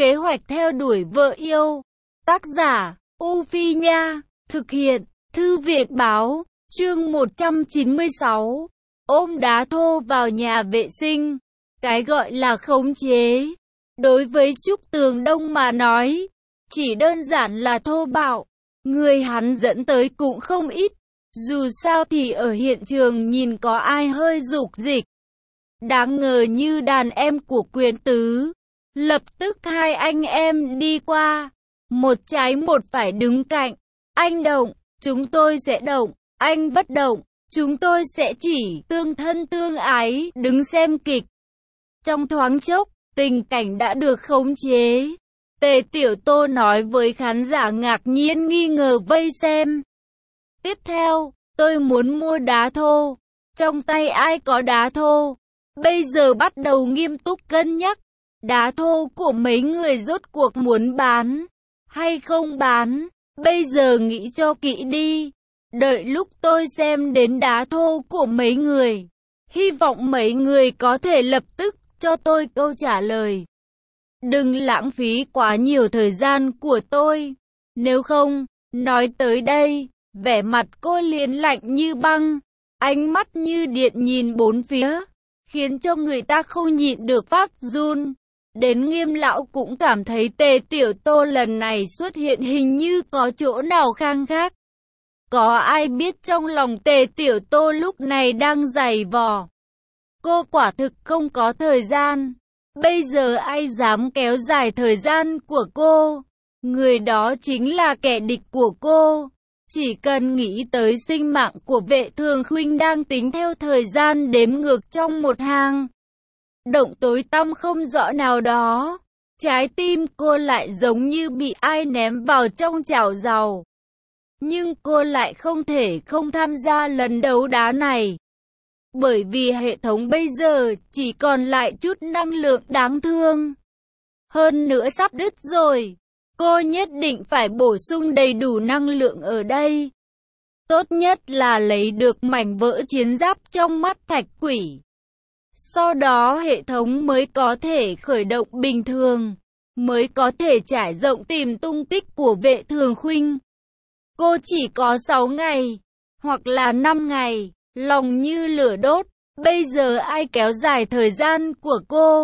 Kế hoạch theo đuổi vợ yêu. Tác giả, U Phi Nha. Thực hiện, Thư viện Báo. Chương 196. Ôm đá thô vào nhà vệ sinh. Cái gọi là khống chế, đối với Trúc Tường Đông mà nói, chỉ đơn giản là thô bạo. Người hắn dẫn tới cũng không ít. Dù sao thì ở hiện trường nhìn có ai hơi rục rịch. Đáng ngờ như đàn em của Quyền Tứ. Lập tức hai anh em đi qua. Một trái một phải đứng cạnh. Anh động, chúng tôi sẽ động. Anh bất động, chúng tôi sẽ chỉ tương thân tương ái đứng xem kịch. Trong thoáng chốc, tình cảnh đã được khống chế. Tề Tiểu Tô nói với khán giả ngạc nhiên nghi ngờ vây xem. Tiếp theo, tôi muốn mua đá thô. Trong tay ai có đá thô? Bây giờ bắt đầu nghiêm túc cân nhắc. Đá thô của mấy người rốt cuộc muốn bán hay không bán? Bây giờ nghĩ cho kỹ đi. Đợi lúc tôi xem đến đá thô của mấy người, hy vọng mấy người có thể lập tức cho tôi câu trả lời. Đừng lãng phí quá nhiều thời gian của tôi. Nếu không, nói tới đây, vẻ mặt cô liền lạnh như băng, ánh mắt như điện nhìn bốn phía, khiến cho người ta không nhịn được phát run. Đến Nghiêm lão cũng cảm thấy Tề Tiểu Tô lần này xuất hiện hình như có chỗ nào khang khác. Có ai biết trong lòng Tề Tiểu Tô lúc này đang giày vò. Cô quả thực không có thời gian. Bây giờ ai dám kéo dài thời gian của cô? Người đó chính là kẻ địch của cô. Chỉ cần nghĩ tới sinh mạng của Vệ Thường Khuynh đang tính theo thời gian đếm ngược trong một hàng động tối tăm không rõ nào đó, trái tim cô lại giống như bị ai ném vào trong chảo dầu. Nhưng cô lại không thể không tham gia lần đấu đá này. Bởi vì hệ thống bây giờ chỉ còn lại chút năng lượng đáng thương. Hơn nữa sắp đứt rồi. Cô nhất định phải bổ sung đầy đủ năng lượng ở đây. Tốt nhất là lấy được mảnh vỡ chiến giáp trong mắt Thạch Quỷ. Sau đó hệ thống mới có thể khởi động bình thường. Mới có thể trải rộng tìm tung tích của Vệ Thường Khuynh. Cô chỉ có 6 ngày, hoặc là 5 ngày, lòng như lửa đốt. Bây giờ ai kéo dài thời gian của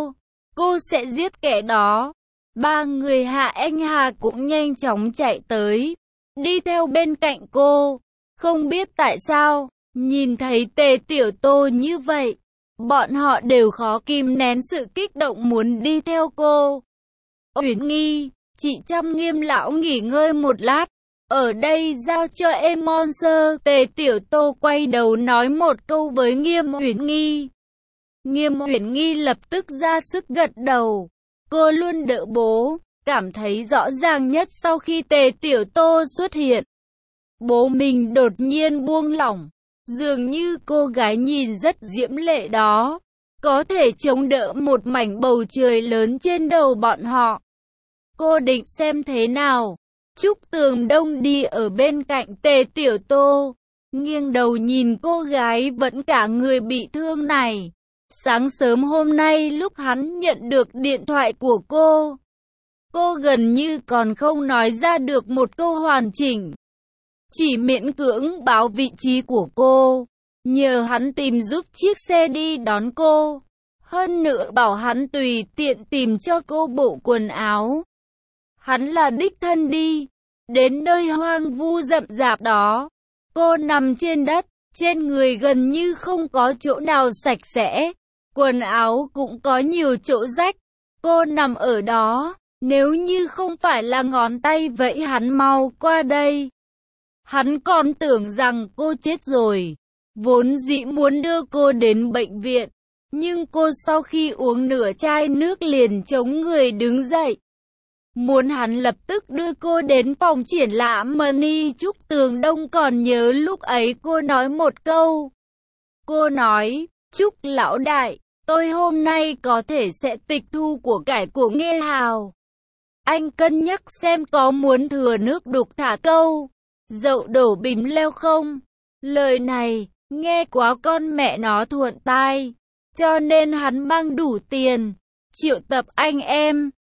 cô sẽ giết kẻ đó. Ba người Hạ Anh Hà cũng nhanh chóng chạy tới, đi theo bên cạnh cô. Không biết tại sao, nhìn thấy Tề Tiểu Tô như vậy, bọn họ đều khó kìm nén sự kích động muốn đi theo cô. Uyển Nghi, chị chăm Nghiêm lão nghỉ ngơi một lát. Ở đây giao cho em Monster. Tề Tiểu Tô quay đầu nói một câu với Nghiêm Uyển Nghi. Nghiêm Uyển Nghi lập tức ra sức gật đầu. Cô luôn đỡ bố, cảm thấy rõ ràng nhất sau khi Tề Tiểu Tô xuất hiện. Bố mình đột nhiên buông lỏng, dường như cô gái nhìn rất diễm lệ đó, có thể chống đỡ một mảnh bầu trời lớn trên đầu bọn họ. Cô định xem thế nào? Trúc Tường Đông đi ở bên cạnh Tề Tiểu Tô, nghiêng đầu nhìn cô gái vẫn cả người bị thương này. Sáng sớm hôm nay lúc hắn nhận được điện thoại của cô gần như còn không nói ra được một câu hoàn chỉnh. Chỉ miễn cưỡng báo vị trí của cô, nhờ hắn tìm giúp chiếc xe đi đón cô. Hơn nữa bảo hắn tùy tiện tìm cho cô bộ quần áo. Hắn là đích thân đi đến nơi hoang vu rậm rạp đó. Cô nằm trên đất, trên người gần như không có chỗ nào sạch sẽ. Quần áo cũng có nhiều chỗ rách. Cô nằm ở đó, nếu như không phải là ngón tay vẫy hắn mau qua đây, hắn còn tưởng rằng cô chết rồi. Vốn dĩ muốn đưa cô đến bệnh viện, nhưng cô sau khi uống nửa chai nước liền chống người đứng dậy. Muốn hắn lập tức đưa cô đến phòng triển lãm Money. Trúc Tường Đông còn nhớ lúc ấy cô nói một câu. Cô nói, Trúc lão đại, tôi hôm nay có thể sẽ tịch thu của cải của Nghê Hào. Anh cân nhắc xem có muốn thừa nước đục thả câu dậu đổ bìm leo không? Lời này, nghe quá con mẹ nó thuận tai. Cho nên hắn mang đủ tiền, triệu tập anh em,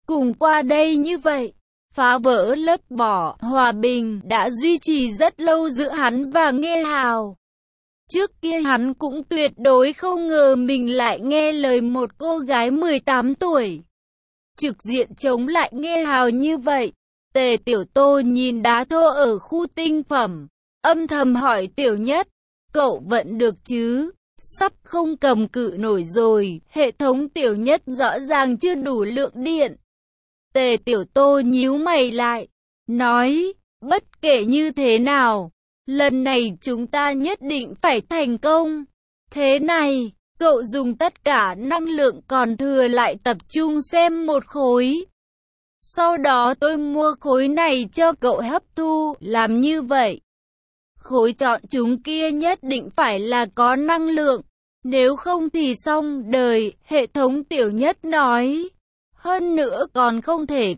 Cùng qua đây như vậy, phá vỡ lớp vỏ hòa bình đã duy trì rất lâu giữa hắn và Nghê Hào. Trước kia hắn cũng tuyệt đối không ngờ mình lại nghe lời một cô gái 18 tuổi. Trực diện chống lại Nghê Hào như vậy. Tề Tiểu Tô nhìn đá thô ở khu tinh phẩm, âm thầm hỏi Tiểu Nhất, cậu vẫn được chứ? Sắp không cầm cự nổi rồi, hệ thống Tiểu Nhất rõ ràng chưa đủ lượng điện. Tề Tiểu Tô nhíu mày lại, nói, bất kể như thế nào, lần này chúng ta nhất định phải thành công. Thế này, cậu dùng tất cả năng lượng còn thừa lại tập trung xem một khối. Sau đó tôi mua khối này cho cậu hấp thu, làm như vậy. Khối chọn chúng kia nhất định phải là có năng lượng, nếu không thì xong đời, hệ thống Tiểu Nhất nói. Hơn nữa còn không thể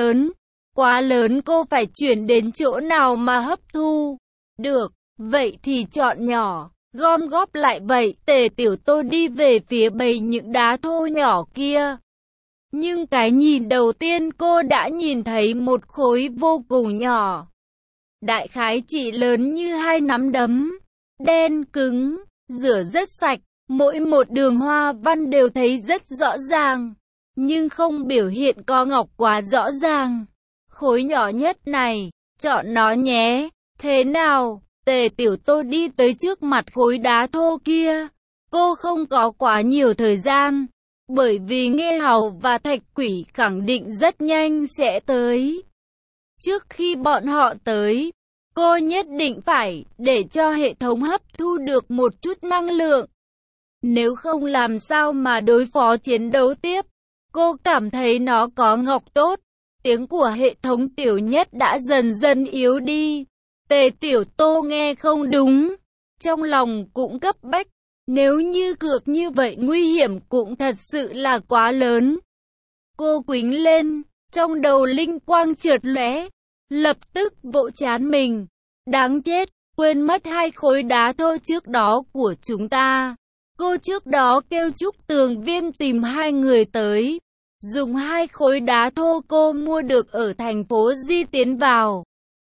quá lớn cô phải chuyển đến chỗ nào mà hấp thu. Được, vậy thì chọn nhỏ, gom góp lại vậy. Tề Tiểu Tô đi về phía bầy những đá thô nhỏ kia. Nhưng cái nhìn đầu tiên cô đã nhìn thấy một khối vô cùng nhỏ. Đại khái chỉ lớn như 2 nắm đấm, đen cứng, rửa rất sạch, mỗi một đường hoa văn đều thấy rất rõ ràng, nhưng không biểu hiện có ngọc quá rõ ràng. Khối nhỏ nhất này, chọn nó nhé. Thế nào? Tề Tiểu Tô đi tới trước mặt khối đá thô kia. Cô không có quá nhiều thời gian, bởi vì Nghê Hào và Thạch Quỷ khẳng định rất nhanh sẽ tới. Trước khi bọn họ tới, cô nhất định phải để cho hệ thống hấp thu được một chút năng lượng. Nếu không làm sao mà đối phó chiến đấu tiếp. Cô cảm thấy nó có ngọc tốt. Tiếng của hệ thống Tiểu Nhất đã dần dần yếu đi. Tề Tiểu Tô nghe không đúng, trong lòng cũng cấp bách. Nếu như cược như vậy nguy hiểm cũng thật sự là quá lớn. Cô quýnh lên, trong đầu linh quang chợt lóe, lập tức vỗ trán mình. Đáng chết, quên mất 2 khối đá thô trước đó của chúng ta. Cô trước đó kêu Trúc Tường Viêm tìm 2 người tới, dùng 2 khối đá thô cô mua được ở thành phố Di tiến vào.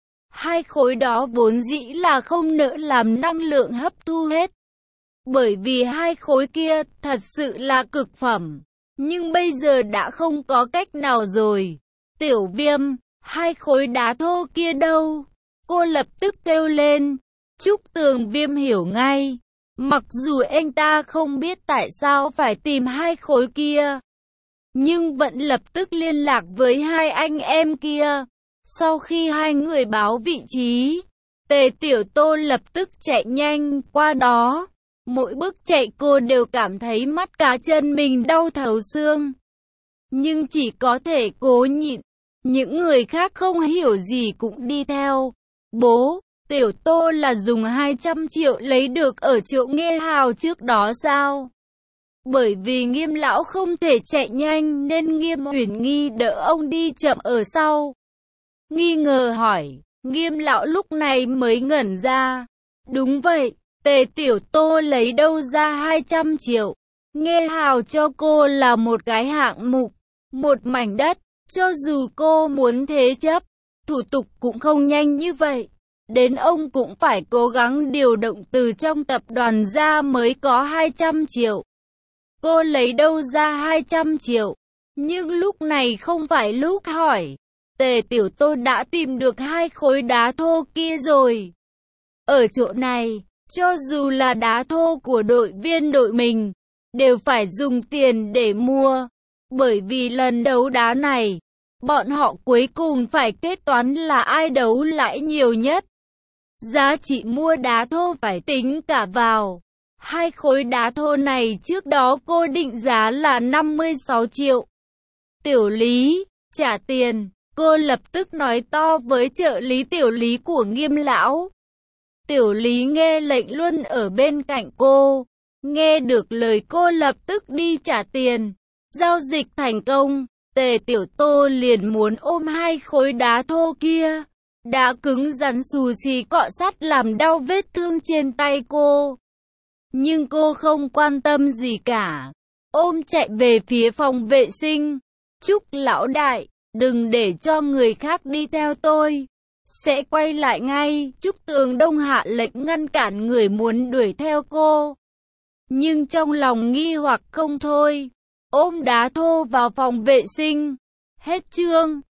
2 khối đó vốn dĩ là không nỡ làm năng lượng hấp thu hết. Bởi vì 2 khối kia thật sự là cực phẩm. Nhưng bây giờ đã không có cách nào rồi. Tiểu Viêm, 2 khối đá thô kia đâu? Cô lập tức kêu lên. Trúc Tường Viêm hiểu ngay. Mặc dù anh ta không biết tại sao phải tìm 2 khối kia, nhưng vẫn lập tức liên lạc với 2 anh em kia. Sau khi 2 người báo vị trí, Tề Tiểu Tô lập tức chạy nhanh qua đó. Mỗi bước chạy cô đều cảm thấy mắt cá chân mình đau thấu xương. Nhưng chỉ có thể cố nhịn. Những người khác không hiểu gì cũng đi theo. Bố, Tiểu Tô là dùng 200 triệu lấy được ở chỗ Nghê Hào trước đó sao? Bởi vì Nghiêm lão không thể chạy nhanh nên Nghiêm Uyển Nghi đỡ ông đi chậm ở sau. Nghi ngờ hỏi, Nghiêm lão lúc này mới ngẩn ra. Đúng vậy, Tề Tiểu Tô lấy đâu ra 200 triệu? Nghê Hào cho cô là một cái hạng mục, một mảnh đất, cho dù cô muốn thế chấp, thủ tục cũng không nhanh như vậy. Đến ông cũng phải cố gắng điều động từ trong tập đoàn ra mới có 200 triệu. Cô lấy đâu ra 200 triệu? Nhưng lúc này không phải lúc hỏi. Tề Tiểu Tô đã tìm được 2 khối đá thô kia rồi. Ở chỗ này, cho dù là đá thô của đội viên đội mình, đều phải dùng tiền để mua. Bởi vì lần đấu đá này, bọn họ cuối cùng phải kết toán là ai đấu lãi nhiều nhất. Giá trị mua đá thô phải tính cả vào. 2 khối đá thô này trước đó cô định giá là 56 triệu. Tiểu Lý, trả tiền. Cô lập tức nói to với trợ lý Tiểu Lý của Nghiêm lão. Tiểu Lý nghe lệnh luôn ở bên cạnh cô. Nghe được lời cô lập tức đi trả tiền. Giao dịch thành công. Tề Tiểu Tô liền muốn ôm 2 khối đá thô kia. Đá cứng rắn xù xì cọ sát làm đau vết thương trên tay cô. Nhưng cô không quan tâm gì cả. Ôm chạy về phía phòng vệ sinh. Trúc lão đại, đừng để cho người khác đi theo tôi. Sẽ quay lại ngay. Trúc Tường Đông hạ lệnh ngăn cản người muốn đuổi theo cô. Nhưng trong lòng nghi hoặc không thôi. Ôm Đá Thô vào phòng vệ sinh. Hết chương.